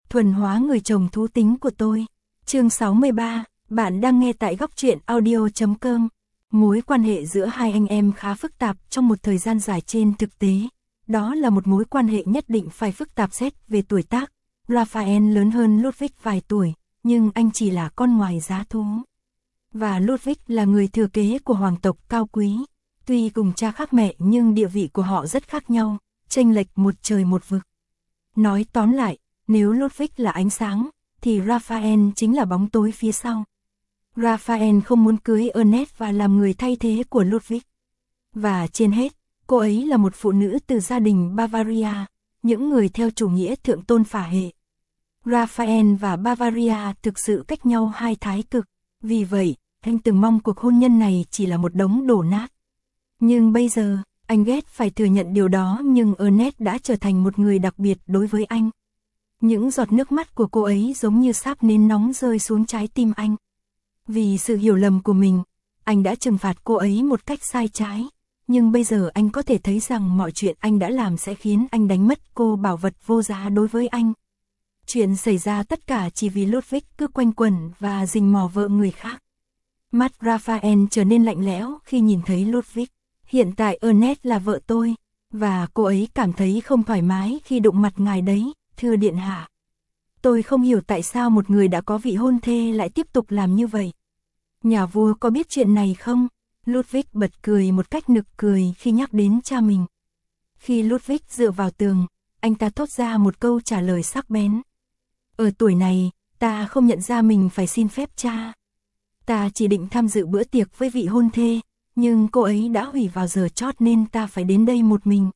thuần hóa người chồng thú tính của tôi. Chương 63, bạn đang nghe tại góc truyện audio.com. Mối quan hệ giữa hai anh em khá phức tạp trong một thời gian dài trên thực tế. Đó là một mối quan hệ nhất định phải phức tạp xét về tuổi tác. Raphael lớn hơn Ludwig vài tuổi, nhưng anh chỉ là con ngoài giá thú. Và Ludwig là người thừa kế của hoàng tộc cao quý. Tuy cùng cha khác mẹ nhưng địa vị của họ rất khác nhau, chênh lệch một trời một vực. Nói tóm lại, nếu Ludwig là ánh sáng, thì Raphael chính là bóng tối phía sau. Raphael không muốn cưới Ernest và làm người thay thế của Ludwig. Và trên hết, cô ấy là một phụ nữ từ gia đình Bavaria, những người theo chủ nghĩa thượng tôn phả hệ. Raphael và Bavaria thực sự cách nhau hai thái cực, vì vậy, anh từng mong cuộc hôn nhân này chỉ là một đống đổ nát. Nhưng bây giờ, anh ghét phải thừa nhận điều đó, nhưng Ernest đã trở thành một người đặc biệt đối với anh. Những giọt nước mắt của cô ấy giống như sáp nến nóng rơi xuống trái tim anh. Vì sự hiểu lầm của mình, anh đã trừng phạt cô ấy một cách sai trái. Nhưng bây giờ anh có thể thấy rằng mọi chuyện anh đã làm sẽ khiến anh đánh mất cô bảo vật vô giá đối với anh. Chuyện xảy ra tất cả chỉ vì Ludwig cứ quanh quẩn và rình mò vợ người khác. Mắt Raphael trở nên lạnh lẽo khi nhìn thấy Ludwig. Hiện tại Ernest là vợ tôi, và cô ấy cảm thấy không thoải mái khi đụng mặt ngài đấy, thưa điện hạ. Tôi không hiểu tại sao một người đã có vị hôn thê lại tiếp tục làm như vậy. Nhà vua có biết chuyện này không? Ludwig bật cười một cách nực cười khi nhắc đến cha mình. Khi Ludwig dựa vào tường, anh ta thốt ra một câu trả lời sắc bén. Ở tuổi này, ta không nhận ra mình phải xin phép cha. Ta chỉ định tham dự bữa tiệc với vị hôn thê, nhưng cô ấy đã hủy vào giờ chót nên ta phải đến đây một mình.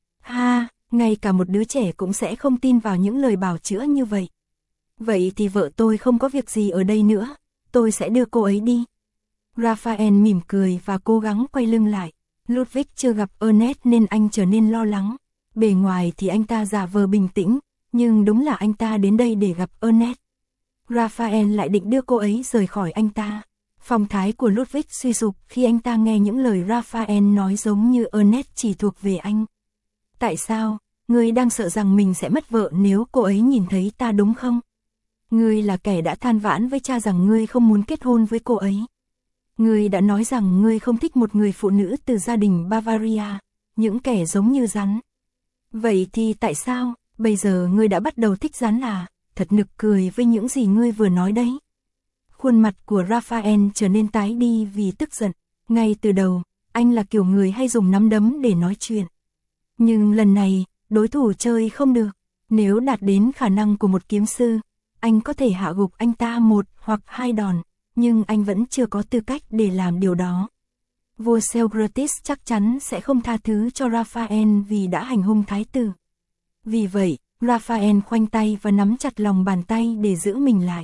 Ha, ngay cả một đứa trẻ cũng sẽ không tin vào những lời bào chữa như vậy. Vậy thì vợ tôi không có việc gì ở đây nữa, tôi sẽ đưa cô ấy đi. Raphael mỉm cười và cố gắng quay lưng lại. Ludwig chưa gặp Ernest nên anh trở nên lo lắng. Bề ngoài thì anh ta giả vờ bình tĩnh, nhưng đúng là anh ta đến đây để gặp Ernest. Raphael lại định đưa cô ấy rời khỏi anh ta. Phong thái của Ludwig suy sụp khi anh ta nghe những lời Raphael nói giống như Ernest chỉ thuộc về anh. Tại sao, ngươi đang sợ rằng mình sẽ mất vợ nếu cô ấy nhìn thấy ta đúng không? Ngươi là kẻ đã than vãn với cha rằng ngươi không muốn kết hôn với cô ấy. Ngươi đã nói rằng ngươi không thích một người phụ nữ từ gia đình Bavaria, những kẻ giống như rắn. Vậy thì tại sao, bây giờ ngươi đã bắt đầu thích rắn à? Thật nực cười với những gì ngươi vừa nói đấy. Khuôn mặt của Raphael trở nên tái đi vì tức giận. Ngay từ đầu, anh là kiểu người hay dùng nắm đấm để nói chuyện. Nhưng lần này, đối thủ chơi không được. Nếu đạt đến khả năng của một kiếm sư, anh có thể hạ gục anh ta một hoặc hai đòn, nhưng anh vẫn chưa có tư cách để làm điều đó. Vua Socrates chắc chắn sẽ không tha thứ cho Raphael vì đã hành hung thái tử. Vì vậy, Raphael khoanh tay và nắm chặt lòng bàn tay để giữ mình lại.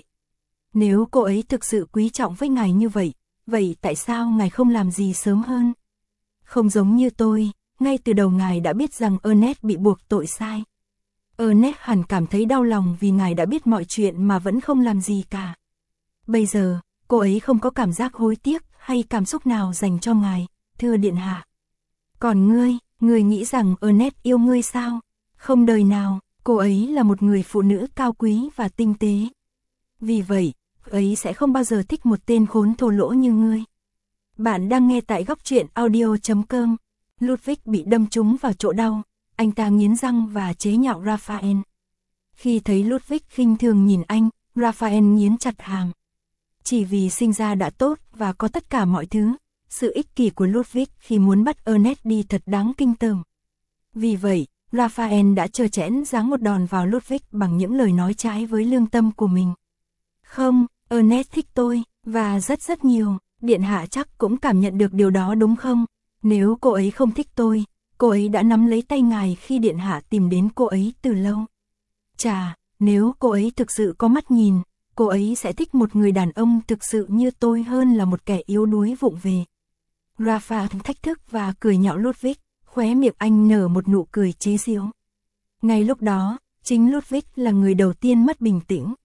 Nếu cô ấy thực sự quý trọng với ngài như vậy, vậy tại sao ngài không làm gì sớm hơn? Không giống như tôi, ngay từ đầu ngài đã biết rằng Ernest bị buộc tội sai. Ernest hẳn cảm thấy đau lòng vì ngài đã biết mọi chuyện mà vẫn không làm gì cả. Bây giờ, cô ấy không có cảm giác hối tiếc hay cảm xúc nào dành cho ngài, thưa điện hạ. Còn ngươi nghĩ rằng Ernest yêu ngươi sao? Không đời nào, cô ấy là một người phụ nữ cao quý và tinh tế. Vì vậy, ấy sẽ không bao giờ thích một tên khốn thô lỗ như ngươi. Bạn đang nghe tại góc truyện audio.com. Ludwig bị đâm trúng vào chỗ đau, anh ta nghiến răng và chế nhạo Raphael. Khi thấy Ludwig khinh thường nhìn anh, Raphael nghiến chặt hàm. Chỉ vì sinh ra đã tốt và có tất cả mọi thứ, sự ích kỷ của Ludwig khi muốn bắt Ernest đi thật đáng kinh tởm. Vì vậy, Raphael đã trơ trẽn giáng một đòn vào Ludwig bằng những lời nói trái với lương tâm của mình. Không, Ernest thích tôi, và rất nhiều, điện hạ chắc cũng cảm nhận được điều đó đúng không? Nếu cô ấy không thích tôi, cô ấy đã nắm lấy tay ngài khi điện hạ tìm đến cô ấy từ lâu. Chà, nếu cô ấy thực sự có mắt nhìn, cô ấy sẽ thích một người đàn ông thực sự như tôi hơn là một kẻ yếu đuối vụng về. Raphael thách thức và cười nhạo Ludwig, khóe miệng anh nở một nụ cười chế giễu. Ngay lúc đó, chính Ludwig là người đầu tiên mất bình tĩnh.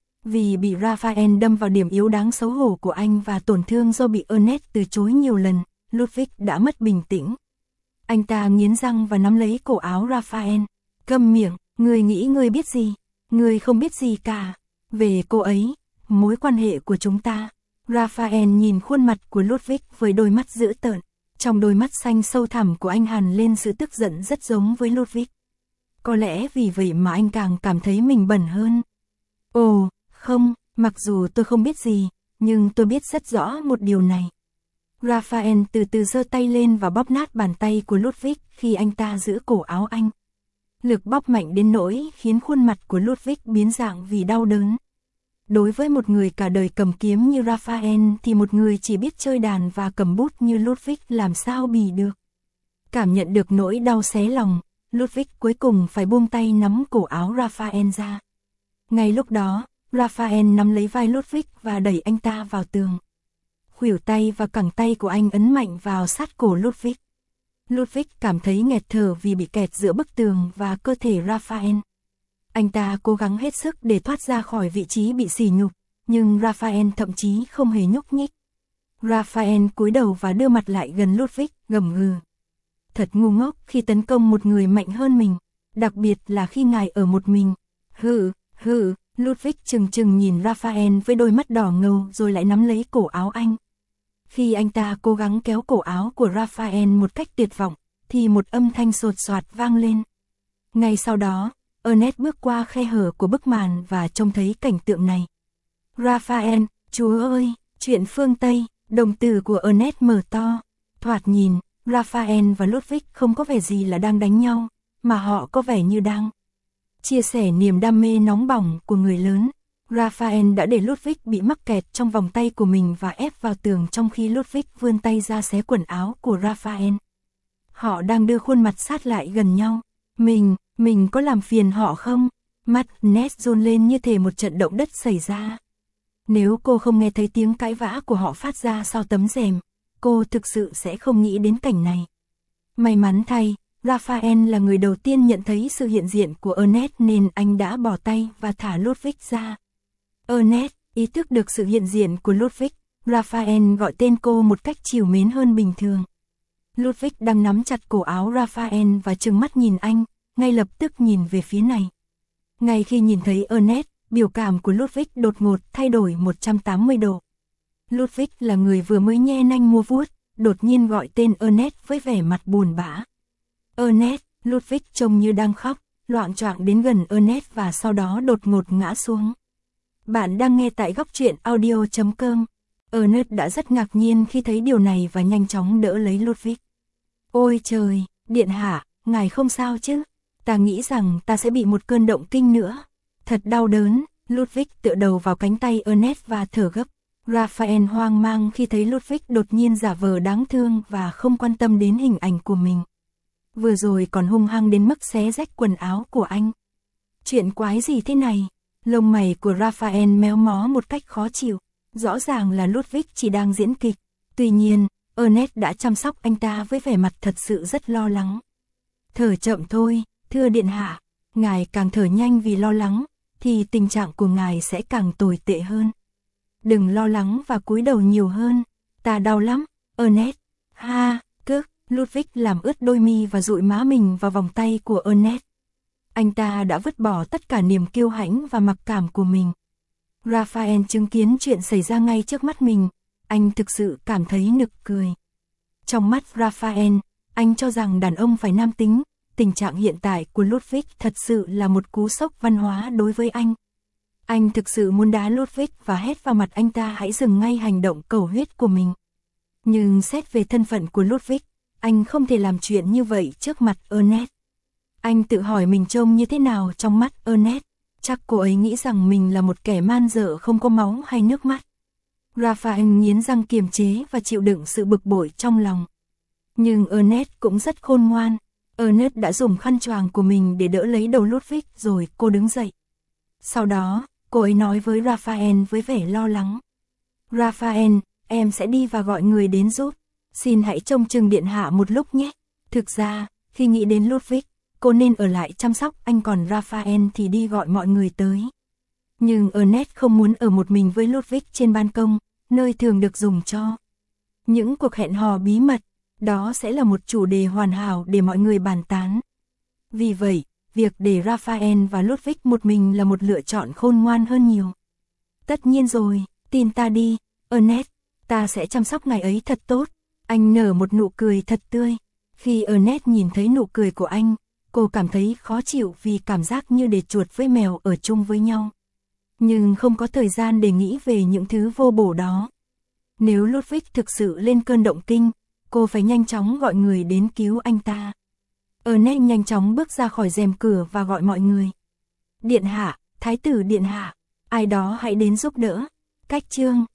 Vì bị Raphael đâm vào điểm yếu đáng xấu hổ của anh và tổn thương do bị Ernest từ chối nhiều lần, Ludwig đã mất bình tĩnh. Anh ta nghiến răng và nắm lấy cổ áo Raphael. Câm miệng, ngươi nghĩ ngươi biết gì? Ngươi không biết gì cả. Về cô ấy, mối quan hệ của chúng ta. Raphael nhìn khuôn mặt của Ludwig với đôi mắt dữ tợn. Trong đôi mắt xanh sâu thẳm của anh hằn lên sự tức giận rất giống với Ludwig. Có lẽ vì vậy mà anh càng cảm thấy mình bẩn hơn. Ồ, không, mặc dù tôi không biết gì, nhưng tôi biết rất rõ một điều này. Raphael từ từ giơ tay lên và bóp nát bàn tay của Ludwig khi anh ta giữ cổ áo anh. Lực bóp mạnh đến nỗi khiến khuôn mặt của Ludwig biến dạng vì đau đớn. Đối với một người cả đời cầm kiếm như Raphael thì một người chỉ biết chơi đàn và cầm bút như Ludwig làm sao bì được. Cảm nhận được nỗi đau xé lòng, Ludwig cuối cùng phải buông tay nắm cổ áo Raphael ra. Ngay lúc đó, Raphael nắm lấy vai Ludwig và đẩy anh ta vào tường. Khuỷu tay và cẳng tay của anh ấn mạnh vào sát cổ Ludwig. Ludwig cảm thấy nghẹt thở vì bị kẹt giữa bức tường và cơ thể Raphael. Anh ta cố gắng hết sức để thoát ra khỏi vị trí bị sỉ nhục, nhưng Raphael thậm chí không hề nhúc nhích. Raphael cúi đầu và đưa mặt lại gần Ludwig, gầm gừ. Thật ngu ngốc khi tấn công một người mạnh hơn mình, đặc biệt là khi ngài ở một mình. Hừ, Ludwig chừng chừng nhìn Raphael với đôi mắt đỏ ngầu rồi lại nắm lấy cổ áo anh. Khi anh ta cố gắng kéo cổ áo của Raphael một cách tuyệt vọng, thì một âm thanh sột soạt vang lên. Ngay sau đó, Ernest bước qua khe hở của bức màn và trông thấy cảnh tượng này. Raphael, Chúa ơi, chuyện phương Tây, đồng tử của Ernest mở to. Thoạt nhìn, Raphael và Ludwig không có vẻ gì là đang đánh nhau, mà họ có vẻ như đang chia sẻ niềm đam mê nóng bỏng của người lớn. Raphael đã để Ludwig bị mắc kẹt trong vòng tay của mình và ép vào tường trong khi Ludwig vươn tay ra xé quần áo của Raphael. Họ đang đưa khuôn mặt sát lại gần nhau. Mình có làm phiền họ không? Mắt Ness run lên như thể một trận động đất xảy ra. Nếu cô không nghe thấy tiếng cãi vã của họ phát ra sau tấm rèm, cô thực sự sẽ không nghĩ đến cảnh này. May mắn thay, Raphael là người đầu tiên nhận thấy sự hiện diện của Ernest nên anh đã bỏ tay và thả Ludwig ra. Ernest, ý thức được sự hiện diện của Ludwig, Raphael gọi tên cô một cách trìu mến hơn bình thường. Ludwig đang nắm chặt cổ áo Raphael và trừng mắt nhìn anh, ngay lập tức nhìn về phía này. Ngay khi nhìn thấy Ernest, biểu cảm của Ludwig đột ngột thay đổi 180 độ. Ludwig là người vừa mới nhe nanh mua vuốt, đột nhiên gọi tên Ernest với vẻ mặt buồn bã. Ernest, Ludwig trông như đang khóc, loạng choạng đến gần Ernest và sau đó đột ngột ngã xuống. Bạn đang nghe tại góc truyện audio.com. Ernest đã rất ngạc nhiên khi thấy điều này và nhanh chóng đỡ lấy Ludwig. Ôi trời, điện hạ, ngài không sao chứ? Ta nghĩ rằng ta sẽ bị một cơn động kinh nữa. Thật đau đớn. Ludwig tựa đầu vào cánh tay Ernest và thở gấp. Raphael hoang mang khi thấy Ludwig đột nhiên giả vờ đáng thương và không quan tâm đến hình ảnh của mình. Vừa rồi còn hung hăng đến mức xé rách quần áo của anh. Chuyện quái gì thế này? Lông mày của Raphael méo mó một cách khó chịu. Rõ ràng là Ludwig chỉ đang diễn kịch. Tuy nhiên, Ernest đã chăm sóc anh ta với vẻ mặt thật sự rất lo lắng. Thở chậm thôi, thưa điện hạ. Ngài càng thở nhanh vì lo lắng, thì tình trạng của ngài sẽ càng tồi tệ hơn. Đừng lo lắng và cúi đầu nhiều hơn. Ta đau lắm, Ernest. Ludwig làm ướt đôi mi và dụi má mình vào vòng tay của Ernest. Anh ta đã vứt bỏ tất cả niềm kiêu hãnh và mặc cảm của mình. Raphael chứng kiến chuyện xảy ra ngay trước mắt mình, anh thực sự cảm thấy nực cười. Trong mắt Raphael, anh cho rằng đàn ông phải nam tính, tình trạng hiện tại của Ludwig thật sự là một cú sốc văn hóa đối với anh. Anh thực sự muốn đá Ludwig và hét vào mặt anh ta hãy dừng ngay hành động cầu huyết của mình. Nhưng xét về thân phận của Ludwig, anh không thể làm chuyện như vậy trước mặt Ernest. Anh tự hỏi mình trông như thế nào trong mắt Ernest. Chắc cô ấy nghĩ rằng mình là một kẻ man dợ không có máu hay nước mắt. Raphael nghiến răng kiềm chế và chịu đựng sự bực bội trong lòng. Nhưng Ernest cũng rất khôn ngoan. Ernest đã dùng khăn choàng của mình để đỡ lấy đầu Ludwig rồi cô đứng dậy. Sau đó, cô ấy nói với Raphael với vẻ lo lắng. Raphael, em sẽ đi và gọi người đến giúp. Xin hãy trông chừng điện hạ một lúc nhé. Thực ra, khi nghĩ đến Ludwig, cô nên ở lại chăm sóc anh còn Raphael thì đi gọi mọi người tới. Nhưng Ernest không muốn ở một mình với Ludwig trên ban công, nơi thường được dùng cho những cuộc hẹn hò bí mật. Đó sẽ là một chủ đề hoàn hảo để mọi người bàn tán. Vì vậy, việc để Raphael và Ludwig một mình là một lựa chọn khôn ngoan hơn nhiều. Tất nhiên rồi, tin ta đi, Ernest, ta sẽ chăm sóc ngài ấy thật tốt. Anh nở một nụ cười thật tươi. Khi Ernest nhìn thấy nụ cười của anh, cô cảm thấy khó chịu vì cảm giác như để chuột với mèo ở chung với nhau. Nhưng không có thời gian để nghĩ về những thứ vô bổ đó. Nếu Ludwig thực sự lên cơn động kinh, cô phải nhanh chóng gọi người đến cứu anh ta. Ernest nhanh chóng bước ra khỏi rèm cửa và gọi mọi người. Điện hạ, thái tử điện hạ, ai đó hãy đến giúp đỡ. Cách chương